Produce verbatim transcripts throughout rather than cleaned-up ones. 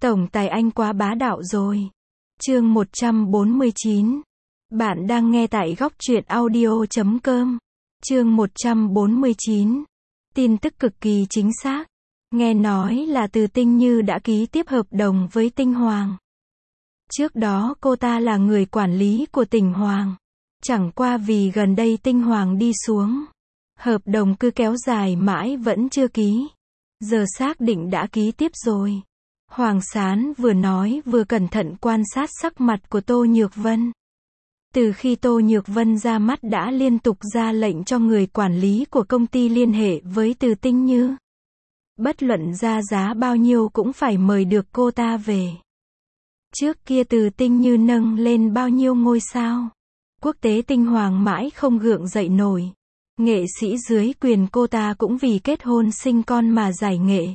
Tổng tài anh quá bá đạo rồi. Chương một trăm bốn mươi chín. Bạn đang nghe tại góc truyện audio chấm com. Chương một trăm bốn mươi chín. Tin tức cực kỳ chính xác. Nghe nói là Từ Tinh Như đã ký tiếp hợp đồng với Tinh Hoàng. Trước đó cô ta là người quản lý của Tỉnh Hoàng. Chẳng qua vì gần đây Tinh Hoàng đi xuống, hợp đồng cứ kéo dài mãi vẫn chưa ký. Giờ xác định đã ký tiếp rồi. Hoàng Sán vừa nói vừa cẩn thận quan sát sắc mặt của Tô Nhược Vân. Từ khi Tô Nhược Vân ra mắt đã liên tục ra lệnh cho người quản lý của công ty liên hệ với Từ Tinh Như. Bất luận ra giá bao nhiêu cũng phải mời được cô ta về. Trước kia Từ Tinh Như nâng lên bao nhiêu ngôi sao quốc tế Tinh Hoàng mãi không gượng dậy nổi. Nghệ sĩ dưới quyền cô ta cũng vì kết hôn sinh con mà giải nghệ.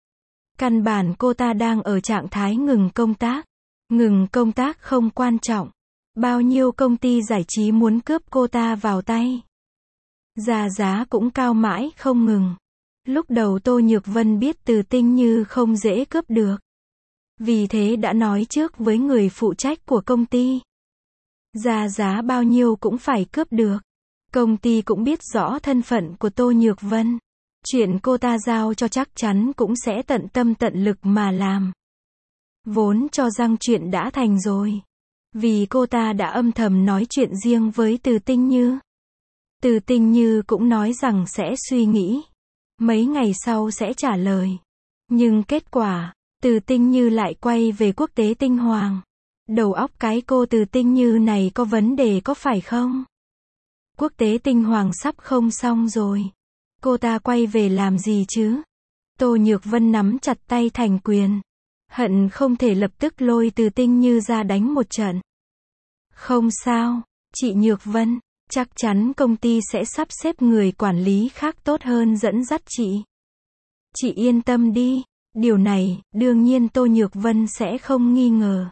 Căn bản cô ta đang ở trạng thái ngừng công tác. Ngừng công tác không quan trọng. Bao nhiêu công ty giải trí muốn cướp cô ta vào tay. Ra giá cũng cao mãi không ngừng. Lúc đầu Tô Nhược Vân biết Từ Tinh Như không dễ cướp được. Vì thế đã nói trước với người phụ trách của công ty. Ra giá bao nhiêu cũng phải cướp được. Công ty cũng biết rõ thân phận của Tô Nhược Vân. Chuyện cô ta giao cho chắc chắn cũng sẽ tận tâm tận lực mà làm. Vốn cho rằng chuyện đã thành rồi. Vì cô ta đã âm thầm nói chuyện riêng với Từ Tinh Như. Từ Tinh Như cũng nói rằng sẽ suy nghĩ. Mấy ngày sau sẽ trả lời. Nhưng kết quả, Từ Tinh Như lại quay về quốc tế Tinh Hoàng. Đầu óc cái cô Từ Tinh Như này có vấn đề có phải không? Quốc tế Tinh Hoàng sắp không xong rồi. Cô ta quay về làm gì chứ? Tô Nhược Vân nắm chặt tay thành quyền. Hận không thể lập tức lôi Từ Tinh Như ra đánh một trận. Không sao, chị Nhược Vân, chắc chắn công ty sẽ sắp xếp người quản lý khác tốt hơn dẫn dắt chị. Chị yên tâm đi, điều này, đương nhiên Tô Nhược Vân sẽ không nghi ngờ.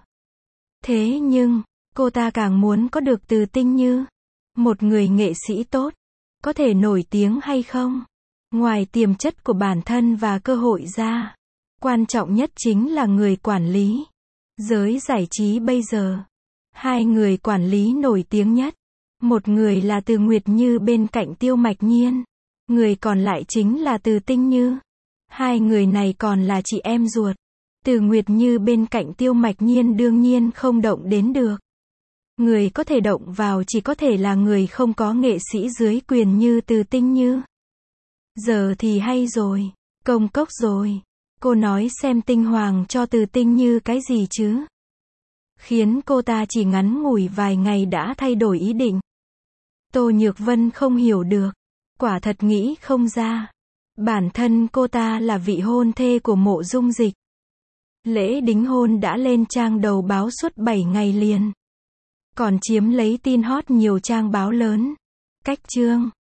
Thế nhưng, cô ta càng muốn có được Từ Tinh Như. Một người nghệ sĩ tốt, có thể nổi tiếng hay không? Ngoài tiềm chất của bản thân và cơ hội ra, quan trọng nhất chính là người quản lý. Giới giải trí bây giờ, hai người quản lý nổi tiếng nhất. Một người là Từ Nguyệt Như bên cạnh Tiêu Mạch Nhiên. Người còn lại chính là Từ Tinh Như. Hai người này còn là chị em ruột. Từ Nguyệt Như bên cạnh Tiêu Mạch Nhiên đương nhiên không động đến được. Người có thể động vào chỉ có thể là người không có nghệ sĩ dưới quyền như Từ Tinh Như. Giờ thì hay rồi, công cốc rồi. Cô nói xem Tinh Hoàng cho Từ Tinh Như cái gì chứ? Khiến cô ta chỉ ngắn ngủi vài ngày đã thay đổi ý định. Tô Nhược Vân không hiểu được. Quả thật nghĩ không ra. Bản thân cô ta là vị hôn thê của Mộ Dung Dịch. Lễ đính hôn đã lên trang đầu báo suốt bảy ngày liền. Còn chiếm lấy tin hot nhiều trang báo lớn. Cách chương